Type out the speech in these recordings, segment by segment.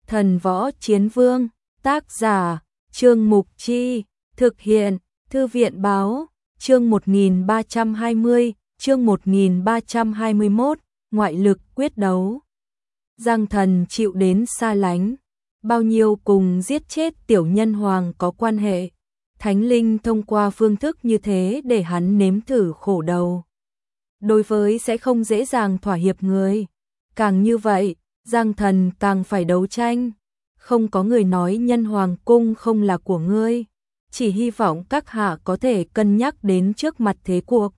Thần Võ Chiến Vương, tác giả, Trương Mục Chi, thực hiện, Thư viện báo, chương 1320, chương 1321, ngoại lực quyết đấu. Giang Thần chịu đến xa lánh, bao nhiêu cùng giết chết tiểu nhân hoàng có quan hệ. Thánh linh thông qua phương thức như thế để hắn nếm thử khổ đầu. Đối với sẽ không dễ dàng thỏa hiệp người. Càng như vậy, Giang Thần càng phải đấu tranh. Không có người nói nhân hoàng cung không là của ngươi. Chỉ hy vọng các hạ có thể cân nhắc đến trước mặt thế cuộc.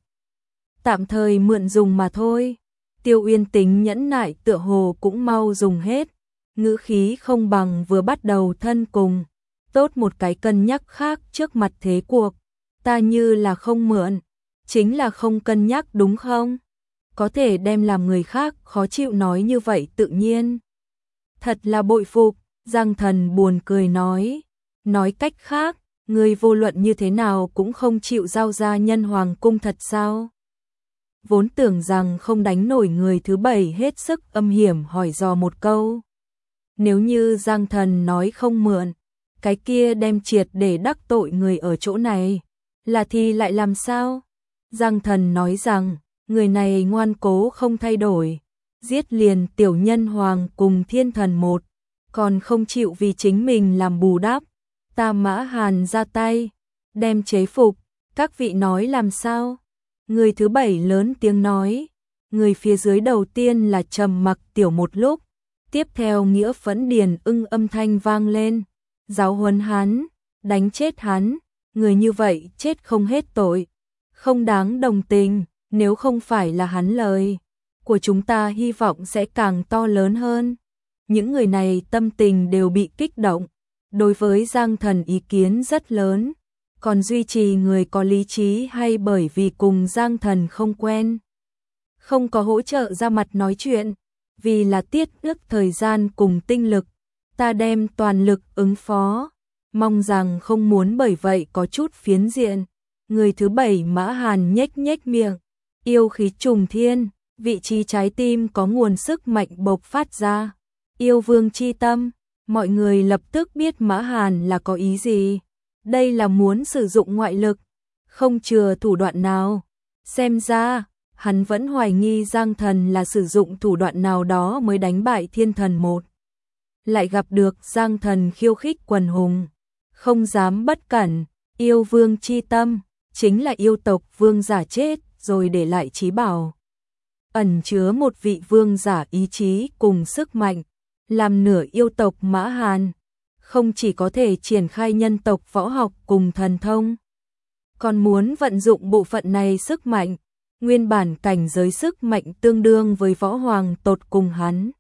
Tạm thời mượn dùng mà thôi. Tiêu Uyên tính nhẫn nại tựa hồ cũng mau dùng hết. Ngữ khí không bằng vừa bắt đầu thân cùng. Tốt một cái cân nhắc khác trước mặt thế cuộc. Ta như là không mượn. Chính là không cân nhắc đúng không? Có thể đem làm người khác khó chịu nói như vậy tự nhiên. Thật là bội phục, Giang Thần buồn cười nói. Nói cách khác, người vô luận như thế nào cũng không chịu giao ra nhân hoàng cung thật sao? Vốn tưởng rằng không đánh nổi người thứ bảy hết sức âm hiểm hỏi dò một câu. Nếu như Giang Thần nói không mượn, cái kia đem triệt để đắc tội người ở chỗ này, là thì lại làm sao? Giang Thần nói rằng, người này ngoan cố không thay đổi, giết liền tiểu nhân hoàng cùng thiên thần một, còn không chịu vì chính mình làm bù đắp. Ta Mã Hàn ra tay, đem chế phục, các vị nói làm sao? Người thứ bảy lớn tiếng nói, người phía dưới đầu tiên là trầm mặc tiểu một lúc, tiếp theo Nghĩa Phẫn Điền ưng âm thanh vang lên, giáo huấn hắn, đánh chết hắn, người như vậy chết không hết tội, không đáng đồng tình, nếu không phải là hắn lời của chúng ta hy vọng sẽ càng to lớn hơn. Những người này tâm tình đều bị kích động, đối với Giang Thần ý kiến rất lớn, còn duy trì người có lý trí hay bởi vì cùng Giang Thần không quen, không có hỗ trợ ra mặt nói chuyện, vì là tiết ước thời gian cùng tinh lực, ta đem toàn lực ứng phó, mong rằng không muốn bởi vậy có chút phiến diện. Người thứ bảy Mã Hàn nhếch nhếch miệng, yêu khí trùng thiên, vị trí trái tim có nguồn sức mạnh bộc phát ra, yêu vương chi tâm, mọi người lập tức biết Mã Hàn là có ý gì, đây là muốn sử dụng ngoại lực, không chừa thủ đoạn nào, xem ra, hắn vẫn hoài nghi Giang Thần là sử dụng thủ đoạn nào đó mới đánh bại thiên thần một. Lại gặp được Giang Thần khiêu khích quần hùng, không dám bất cẩn, yêu vương chi tâm, chính là yêu tộc vương giả chết rồi để lại chí bảo. Ẩn chứa một vị vương giả ý chí cùng sức mạnh, làm nửa yêu tộc Mã Hàn, không chỉ có thể triển khai nhân tộc võ học cùng thần thông, còn muốn vận dụng bộ phận này sức mạnh, nguyên bản cảnh giới sức mạnh tương đương với võ hoàng tột cùng hắn.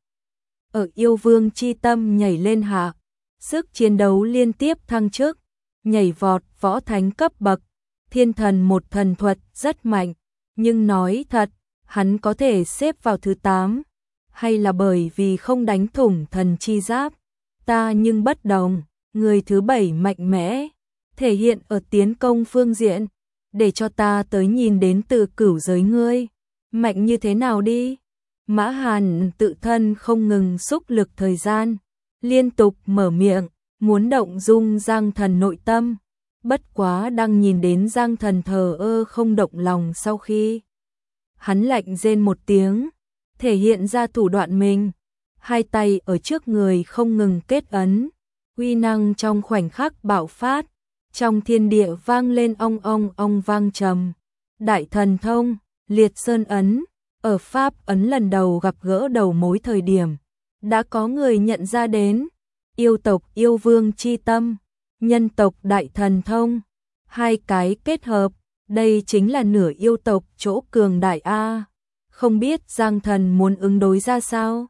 Ở yêu vương chi tâm nhảy lên hạ, sức chiến đấu liên tiếp thăng chức, nhảy vọt võ thánh cấp bậc, thiên thần một thần thuật rất mạnh, nhưng nói thật, hắn có thể xếp vào thứ 8, hay là bởi vì không đánh thủng thần chi giáp, ta nhưng bất đồng, người thứ 7 mạnh mẽ, thể hiện ở tiến công phương diện, để cho ta tới nhìn đến từ cửu giới ngươi, mạnh như thế nào đi. Mã Hàn tự thân không ngừng xúc lực thời gian, liên tục mở miệng, muốn động dung Giang Thần nội tâm, bất quá đang nhìn đến Giang Thần thờ ơ không động lòng sau khi. Hắn lạnh rên một tiếng, thể hiện ra thủ đoạn mình, hai tay ở trước người không ngừng kết ấn, uy năng trong khoảnh khắc bạo phát, trong thiên địa vang lên ong ong ong vang trầm. Đại thần thông, liệt sơn ấn, ở Pháp ấn lần đầu gặp gỡ đầu mối thời điểm, đã có người nhận ra đến, yêu tộc yêu vương chi tâm, nhân tộc đại thần thông, hai cái kết hợp, đây chính là nửa yêu tộc chỗ cường đại a. Không biết Giang Thần muốn ứng đối ra sao?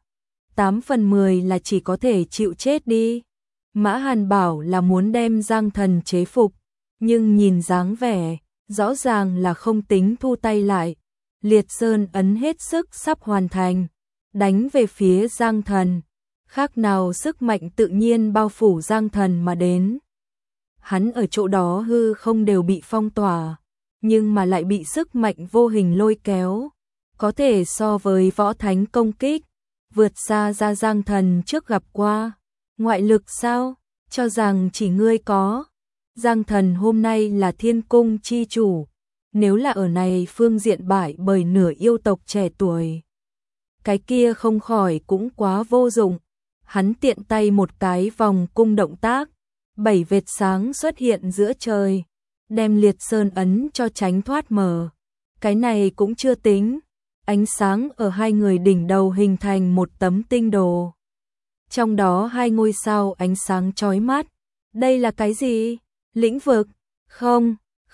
8 phần 10 là chỉ có thể chịu chết đi. Mã Hàn bảo là muốn đem Giang Thần chế phục, nhưng nhìn dáng vẻ, rõ ràng là không tính thu tay lại. Liệt sơn ấn hết sức sắp hoàn thành, đánh về phía Giang Thần, khác nào sức mạnh tự nhiên bao phủ Giang Thần mà đến. Hắn ở chỗ đó hư không đều bị phong tỏa, nhưng mà lại bị sức mạnh vô hình lôi kéo, có thể so với võ thánh công kích, vượt xa ra Giang Thần trước gặp qua. Ngoại lực sao? Cho rằng chỉ ngươi có. Giang Thần hôm nay là thiên cung chi chủ, nếu là ở này phương diện bại bởi nửa yêu tộc trẻ tuổi, cái kia không khỏi cũng quá vô dụng. Hắn tiện tay một cái vòng cung động tác, 7 vệt sáng xuất hiện giữa trời, đem Liệt Sơn ấn cho tránh thoát mờ. Cái này cũng chưa tính, ánh sáng ở hai người đỉnh đầu hình thành một tấm tinh đồ. Trong đó hai ngôi sao ánh sáng chói mắt. Đây là cái gì? Lĩnh vực? Không,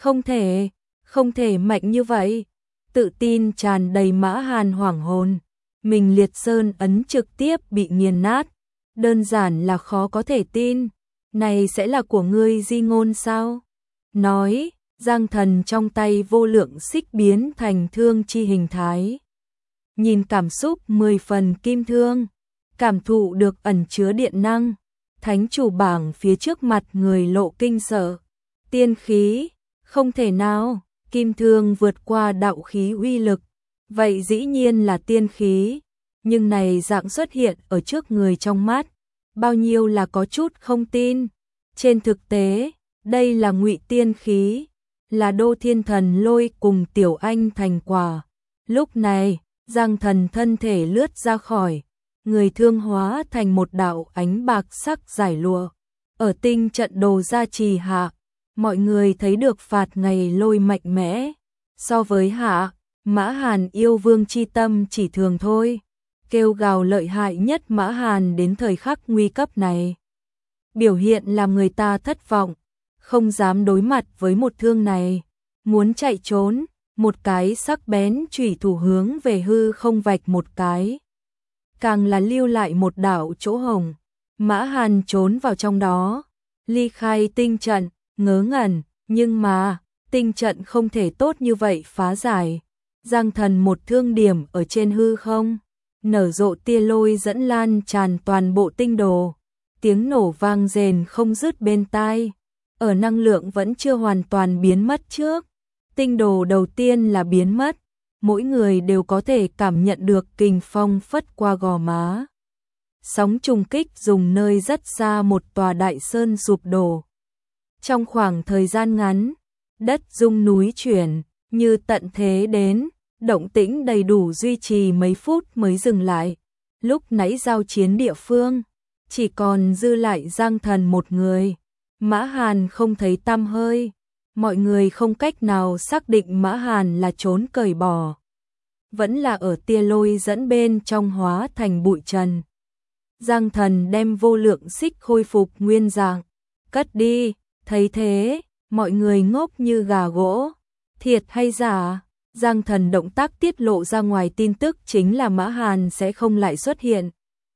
không thể mạnh như vậy. Tự tin tràn đầy Mã Hàn hoảng hồn. Mình Liệt Sơn ấn trực tiếp bị nghiền nát. Đơn giản là khó có thể tin. Này sẽ là của ngươi di ngôn sao? Nói, Giang Thần trong tay vô lượng xích biến thành thương chi hình thái. Nhìn cảm xúc 10 phần kim thương, cảm thụ được ẩn chứa điện năng. Thánh chủ bảng phía trước mặt người lộ kinh sợ. Tiên khí, không thể nào, kim thương vượt qua đạo khí uy lực. Vậy dĩ nhiên là tiên khí, nhưng này dạng xuất hiện ở trước người trong mắt, bao nhiêu là có chút không tin. Trên thực tế, đây là ngụy tiên khí, là Đô Thiên Thần Lôi cùng Tiểu Anh thành quả. Lúc này, Giang Thần thân thể lướt ra khỏi, người thương hóa thành một đạo ánh bạc sắc giải lụa. Ở tinh trận đồ gia trì hạ, mọi người thấy được phạt ngày lôi mạnh mẽ. So với hạ, Mã Hàn yêu vương chi tâm chỉ thường thôi. Kêu gào lợi hại nhất Mã Hàn đến thời khắc nguy cấp này. Biểu hiện làm người ta thất vọng, không dám đối mặt với một thương này. Muốn chạy trốn, một cái sắc bén chủy thủ hướng về hư không vạch một cái. Càng là lưu lại một đạo chỗ hồng. Mã Hàn trốn vào trong đó, ly khai tinh trận, ngớ ngẩn, nhưng mà, tinh trận không thể tốt như vậy phá giải. Giang Thần một thương điểm ở trên hư không, nở rộ tia lôi dẫn lan tràn toàn bộ tinh đồ. Tiếng nổ vang rền không dứt bên tai. Ở năng lượng vẫn chưa hoàn toàn biến mất trước, tinh đồ đầu tiên là biến mất. Mỗi người đều có thể cảm nhận được kình phong phất qua gò má. Sóng trùng kích dùng nơi rất xa một tòa đại sơn sụp đổ. Trong khoảng thời gian ngắn, đất rung núi chuyển, như tận thế đến, động tĩnh đầy đủ duy trì mấy phút mới dừng lại. Lúc nãy giao chiến địa phương, chỉ còn dư lại Giang Thần một người. Mã Hàn không thấy tăm hơi. Mọi người không cách nào xác định Mã Hàn là trốn cởi bỏ, vẫn là ở tia lôi dẫn bên trong hóa thành bụi trần. Giang Thần đem vô lượng xích khôi phục nguyên dạng, cất đi. Thấy thế, mọi người ngốc như gà gỗ. Thiệt hay giả? Giang Thần động tác tiết lộ ra ngoài tin tức chính là Mã Hàn sẽ không lại xuất hiện.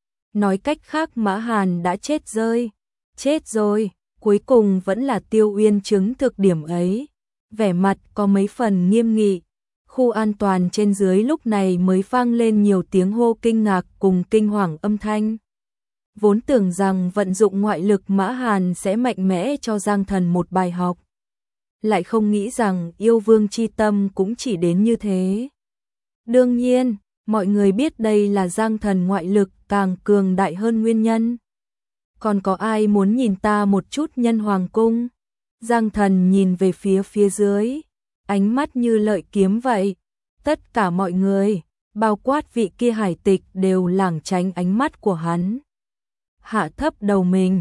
Nói cách khác Mã Hàn đã chết rơi. Chết rồi. Cuối cùng vẫn là Tiêu Uyên chứng thực điểm ấy. Vẻ mặt có mấy phần nghiêm nghị. Khu an toàn trên dưới lúc này mới vang lên nhiều tiếng hô kinh ngạc cùng kinh hoàng âm thanh. Vốn tưởng rằng vận dụng ngoại lực Mã Hàn sẽ mạnh mẽ cho Giang Thần một bài học. Lại không nghĩ rằng yêu vương chi tâm cũng chỉ đến như thế. Đương nhiên, mọi người biết đây là Giang Thần ngoại lực càng cường đại hơn nguyên nhân. Còn có ai muốn nhìn ta một chút nhân hoàng cung? Giang Thần nhìn về phía dưới, ánh mắt như lợi kiếm vậy. Tất cả mọi người, bao quát vị kia hải tịch đều lảng tránh ánh mắt của hắn. Hạ thấp đầu mình,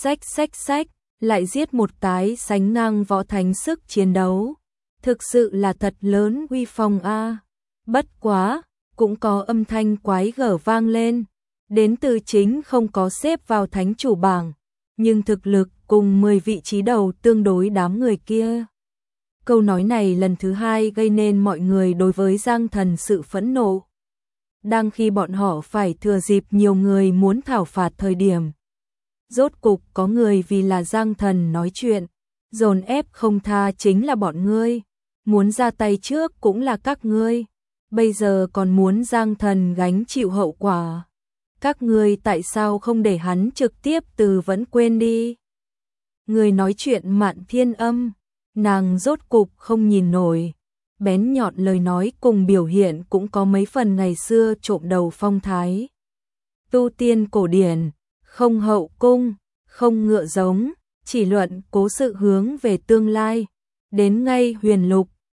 xách, lại giết một cái sánh ngang võ thánh sức chiến đấu. Thực sự là thật lớn uy phong a. Bất quá, cũng có âm thanh quái gở vang lên. Đến từ chính không có xếp vào thánh chủ bảng, nhưng thực lực cùng 10 vị trí đầu tương đối đám người kia. Câu nói này lần thứ hai gây nên mọi người đối với Giang Thần sự phẫn nộ. Đang khi bọn họ phải thừa dịp nhiều người muốn thảo phạt thời điểm. Rốt cục có người vì là Giang Thần nói chuyện, dồn ép không tha chính là bọn ngươi. Muốn ra tay trước cũng là các ngươi. Bây giờ còn muốn Giang Thần gánh chịu hậu quả. Các ngươi tại sao không để hắn trực tiếp từ vẫn quên đi? Người nói chuyện Mạn Thiên Âm, nàng rốt cục không nhìn nổi. Bén nhọn lời nói cùng biểu hiện cũng có mấy phần ngày xưa trộm đầu phong thái. Tu tiên cổ điển, không hậu cung, không ngựa giống, chỉ luận cố sự hướng về tương lai. Đến ngay huyền lục,